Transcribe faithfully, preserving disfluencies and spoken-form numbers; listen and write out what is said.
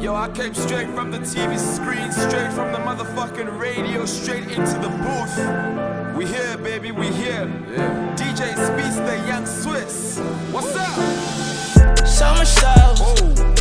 Yo, I came straight from the T V screen, straight from the motherfucking radio, straight into the booth. We here, baby, we here. Yeah. D J Speedster, Young Swiss. What's up? Summer style. Oh.